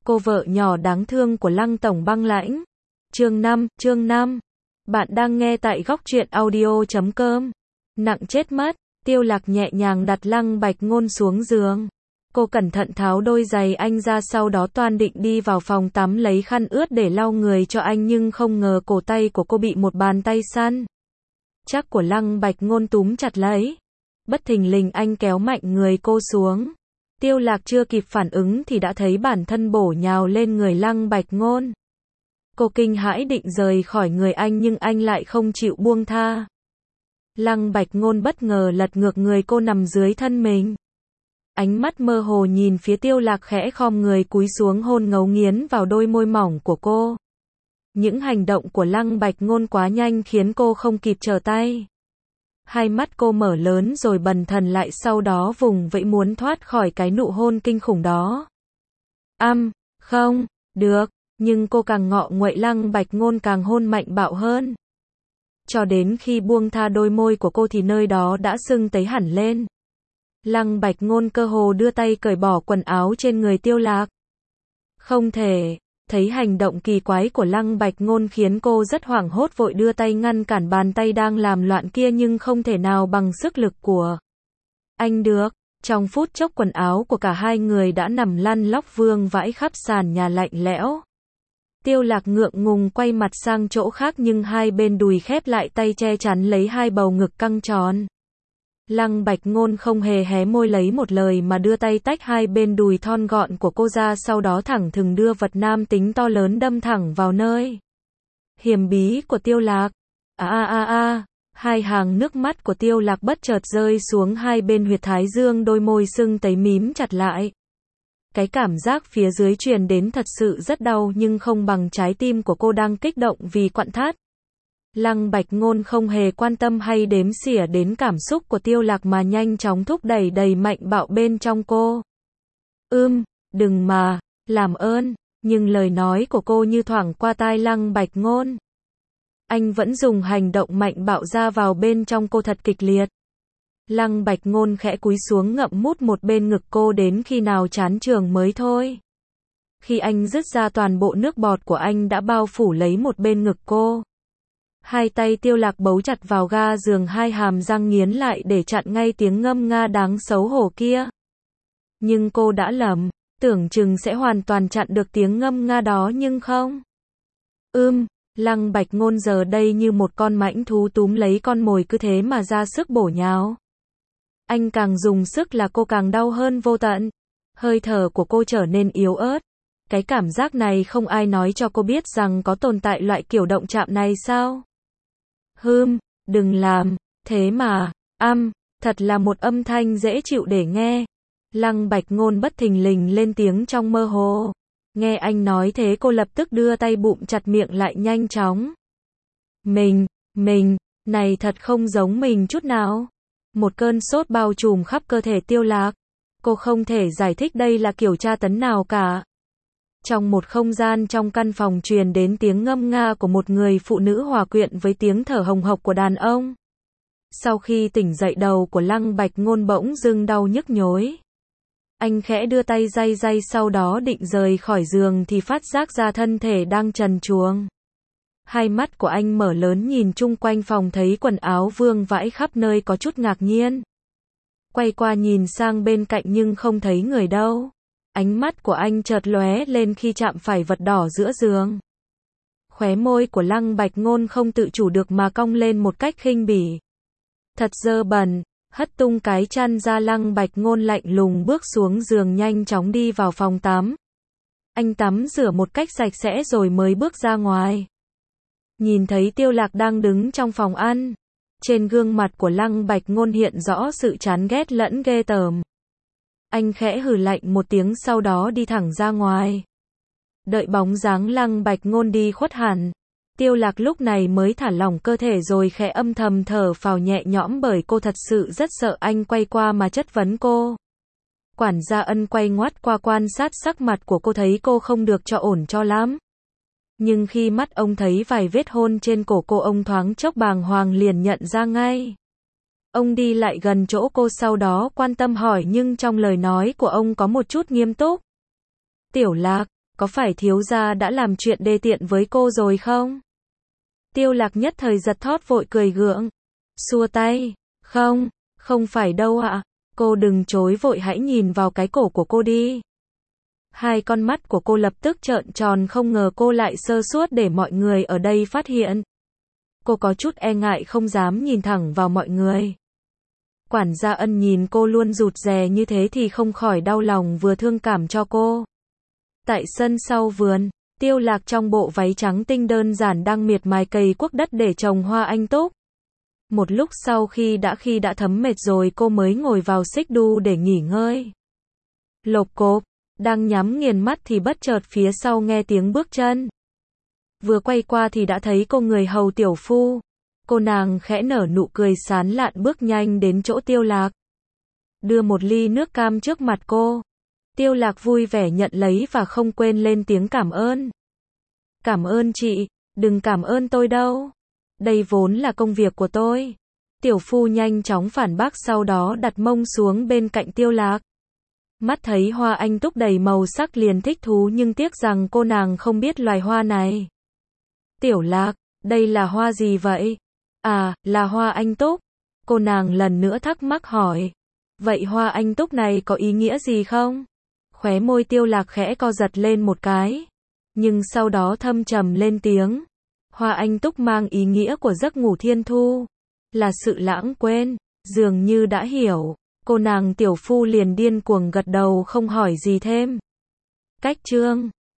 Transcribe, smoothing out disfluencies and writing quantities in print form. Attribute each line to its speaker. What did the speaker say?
Speaker 1: cô vợ nhỏ đáng thương của Lăng Tổng Băng Lãnh. Chương 5. Bạn đang nghe tại góc truyện audio.com. Nặng chết mất, Tiêu Lạc nhẹ nhàng đặt Lăng Bạch Ngôn xuống giường. Cô cẩn thận tháo đôi giày anh ra, sau đó toan định đi vào phòng tắm lấy khăn ướt để lau người cho anh, nhưng không ngờ cổ tay của cô bị một bàn tay săn chắc của Lăng Bạch Ngôn túm chặt lấy. Bất thình lình anh kéo mạnh người cô xuống. Tiêu Lạc chưa kịp phản ứng thì đã thấy bản thân bổ nhào lên người Lăng Bạch Ngôn. Cô kinh hãi định rời khỏi người anh, nhưng anh lại không chịu buông tha. Lăng Bạch Ngôn bất ngờ lật ngược người cô nằm dưới thân mình. Ánh mắt mơ hồ nhìn phía Tiêu Lạc, khẽ khom người cúi xuống hôn ngấu nghiến vào đôi môi mỏng của cô. Những hành động của Lăng Bạch Ngôn quá nhanh khiến cô không kịp trở tay. Hai mắt cô mở lớn rồi bần thần lại, sau đó vùng vẫy muốn thoát khỏi cái nụ hôn kinh khủng đó. Không, được, nhưng cô càng ngọ nguậy Lăng Bạch Ngôn càng hôn mạnh bạo hơn. Cho đến khi buông tha đôi môi của cô thì nơi đó đã sưng tấy hẳn lên. Lăng Bạch Ngôn cơ hồ đưa tay cởi bỏ quần áo trên người Tiêu Lạc. Không thể, thấy hành động kỳ quái của Lăng Bạch Ngôn khiến cô rất hoảng hốt, vội đưa tay ngăn cản bàn tay đang làm loạn kia, nhưng không thể nào bằng sức lực của anh được. Trong phút chốc quần áo của cả hai người đã nằm lăn lóc vương vãi khắp sàn nhà lạnh lẽo. Tiêu Lạc ngượng ngùng quay mặt sang chỗ khác, nhưng hai bên đùi khép lại, tay che chắn lấy hai bầu ngực căng tròn. Lăng Bạch Ngôn không hề hé môi lấy một lời mà đưa tay tách hai bên đùi thon gọn của cô ra, sau đó thẳng thừng đưa vật nam tính to lớn đâm thẳng vào nơi hiểm bí của Tiêu Lạc. Hai hàng nước mắt của Tiêu Lạc bất chợt rơi xuống hai bên huyệt thái dương, đôi môi sưng tấy mím chặt lại. Cái cảm giác phía dưới truyền đến thật sự rất đau, nhưng không bằng trái tim của cô đang kích động vì quặn thắt. Lăng Bạch Ngôn không hề quan tâm hay đếm xỉa đến cảm xúc của Tiêu Lạc mà nhanh chóng thúc đẩy đầy mạnh bạo bên trong cô. Đừng mà, làm ơn, nhưng lời nói của cô như thoảng qua tai Lăng Bạch Ngôn. Anh vẫn dùng hành động mạnh bạo ra vào bên trong cô thật kịch liệt. Lăng Bạch Ngôn khẽ cúi xuống ngậm mút một bên ngực cô đến khi nào chán chường mới thôi. Khi anh dứt ra, toàn bộ nước bọt của anh đã bao phủ lấy một bên ngực cô. Hai tay Tiêu Lạc bấu chặt vào ga giường, hai hàm răng nghiến lại để chặn ngay tiếng ngâm nga đáng xấu hổ kia. Nhưng cô đã lầm, tưởng chừng sẽ hoàn toàn chặn được tiếng ngâm nga đó, nhưng không. Lăng Bạch Ngôn giờ đây như một con mãnh thú túm lấy con mồi, cứ thế mà ra sức bổ nhào. Anh càng dùng sức là cô càng đau hơn vô tận. Hơi thở của cô trở nên yếu ớt. Cái cảm giác này không ai nói cho cô biết rằng có tồn tại loại kiểu động chạm này sao? Đừng làm, thế mà, thật là một âm thanh dễ chịu để nghe. Lăng Bạch Ngôn bất thình lình lên tiếng trong mơ hồ. Nghe anh nói thế, cô lập tức đưa tay bụm chặt miệng lại nhanh chóng. Mình, này thật không giống mình chút nào. Một cơn sốt bao trùm khắp cơ thể Tiêu Lạc. Cô không thể giải thích đây là kiểu tra tấn nào cả. Trong một không gian trong căn phòng truyền đến tiếng ngâm nga của một người phụ nữ hòa quyện với tiếng thở hồng hộc của đàn ông. Sau khi tỉnh dậy, đầu của Lăng Bạch Ngôn bỗng dưng đau nhức nhối. Anh khẽ đưa tay day, sau đó định rời khỏi giường thì phát giác ra thân thể đang trần truồng. Hai mắt của anh mở lớn nhìn chung quanh phòng, thấy quần áo vương vãi khắp nơi, có chút ngạc nhiên. Quay qua nhìn sang bên cạnh nhưng không thấy người đâu. Ánh mắt của anh chợt lóe lên khi chạm phải vật đỏ giữa giường. Khóe môi của Lăng Bạch Ngôn không tự chủ được mà cong lên một cách khinh bỉ. Thật dơ bẩn. Hất tung cái chăn ra, Lăng Bạch Ngôn lạnh lùng bước xuống giường, nhanh chóng đi vào phòng tắm. Anh tắm rửa một cách sạch sẽ rồi mới bước ra ngoài. Nhìn thấy Tiêu Lạc đang đứng trong phòng ăn. Trên gương mặt của Lăng Bạch Ngôn hiện rõ sự chán ghét lẫn ghê tởm. Anh khẽ hừ lạnh một tiếng, sau đó đi thẳng ra ngoài. Đợi bóng dáng Lăng Bạch Ngôn đi khuất hẳn, Tiêu Lạc lúc này mới thả lỏng cơ thể rồi khẽ âm thầm thở phào nhẹ nhõm, bởi cô thật sự rất sợ anh quay qua mà chất vấn cô. Quản gia Ân quay ngoắt qua quan sát sắc mặt của cô, thấy cô không được cho ổn cho lắm. Nhưng khi mắt ông thấy vài vết hôn trên cổ cô, ông thoáng chốc bàng hoàng liền nhận ra ngay. Ông đi lại gần chỗ cô, sau đó quan tâm hỏi, nhưng trong lời nói của ông có một chút nghiêm túc. Tiểu Lạc, có phải thiếu gia đã làm chuyện đê tiện với cô rồi không? Tiêu Lạc nhất thời giật thót vội cười gượng. Xua tay. Không, không phải đâu ạ. Cô đừng chối vội, hãy nhìn vào cái cổ của cô đi. Hai con mắt của cô lập tức trợn tròn, không ngờ cô lại sơ suất để mọi người ở đây phát hiện. Cô có chút e ngại không dám nhìn thẳng vào mọi người. Quản gia Ân nhìn cô luôn rụt rè như thế thì không khỏi đau lòng vừa thương cảm cho cô. Tại sân sau vườn, Tiêu Lạc trong bộ váy trắng tinh đơn giản đang miệt mài cày cuốc đất để trồng hoa anh túc. Một lúc sau khi đã thấm mệt rồi cô mới ngồi vào xích đu để nghỉ ngơi. Lộp cộp, đang nhắm nghiền mắt thì bất chợt phía sau nghe tiếng bước chân. Vừa quay qua thì đã thấy cô người hầu Tiểu Phu. Cô nàng khẽ nở nụ cười sán lạn bước nhanh đến chỗ Tiêu Lạc. Đưa một ly nước cam trước mặt cô. Tiêu Lạc vui vẻ nhận lấy và không quên lên tiếng cảm ơn. Cảm ơn chị, đừng cảm ơn tôi đâu. Đây vốn là công việc của tôi. Tiểu Phu nhanh chóng phản bác, sau đó đặt mông xuống bên cạnh Tiêu Lạc. Mắt thấy hoa anh túc đầy màu sắc liền thích thú, nhưng tiếc rằng cô nàng không biết loài hoa này. Tiểu Lạc, đây là hoa gì vậy? À, là hoa anh túc. Cô nàng lần nữa thắc mắc hỏi. Vậy hoa anh túc này có ý nghĩa gì không? Khóe môi Tiêu Lạc khẽ co giật lên một cái. Nhưng sau đó thâm trầm lên tiếng. Hoa anh túc mang ý nghĩa của giấc ngủ thiên thu. Là sự lãng quên. Dường như đã hiểu. Cô nàng Tiểu Phu liền điên cuồng gật đầu không hỏi gì thêm. Cách chương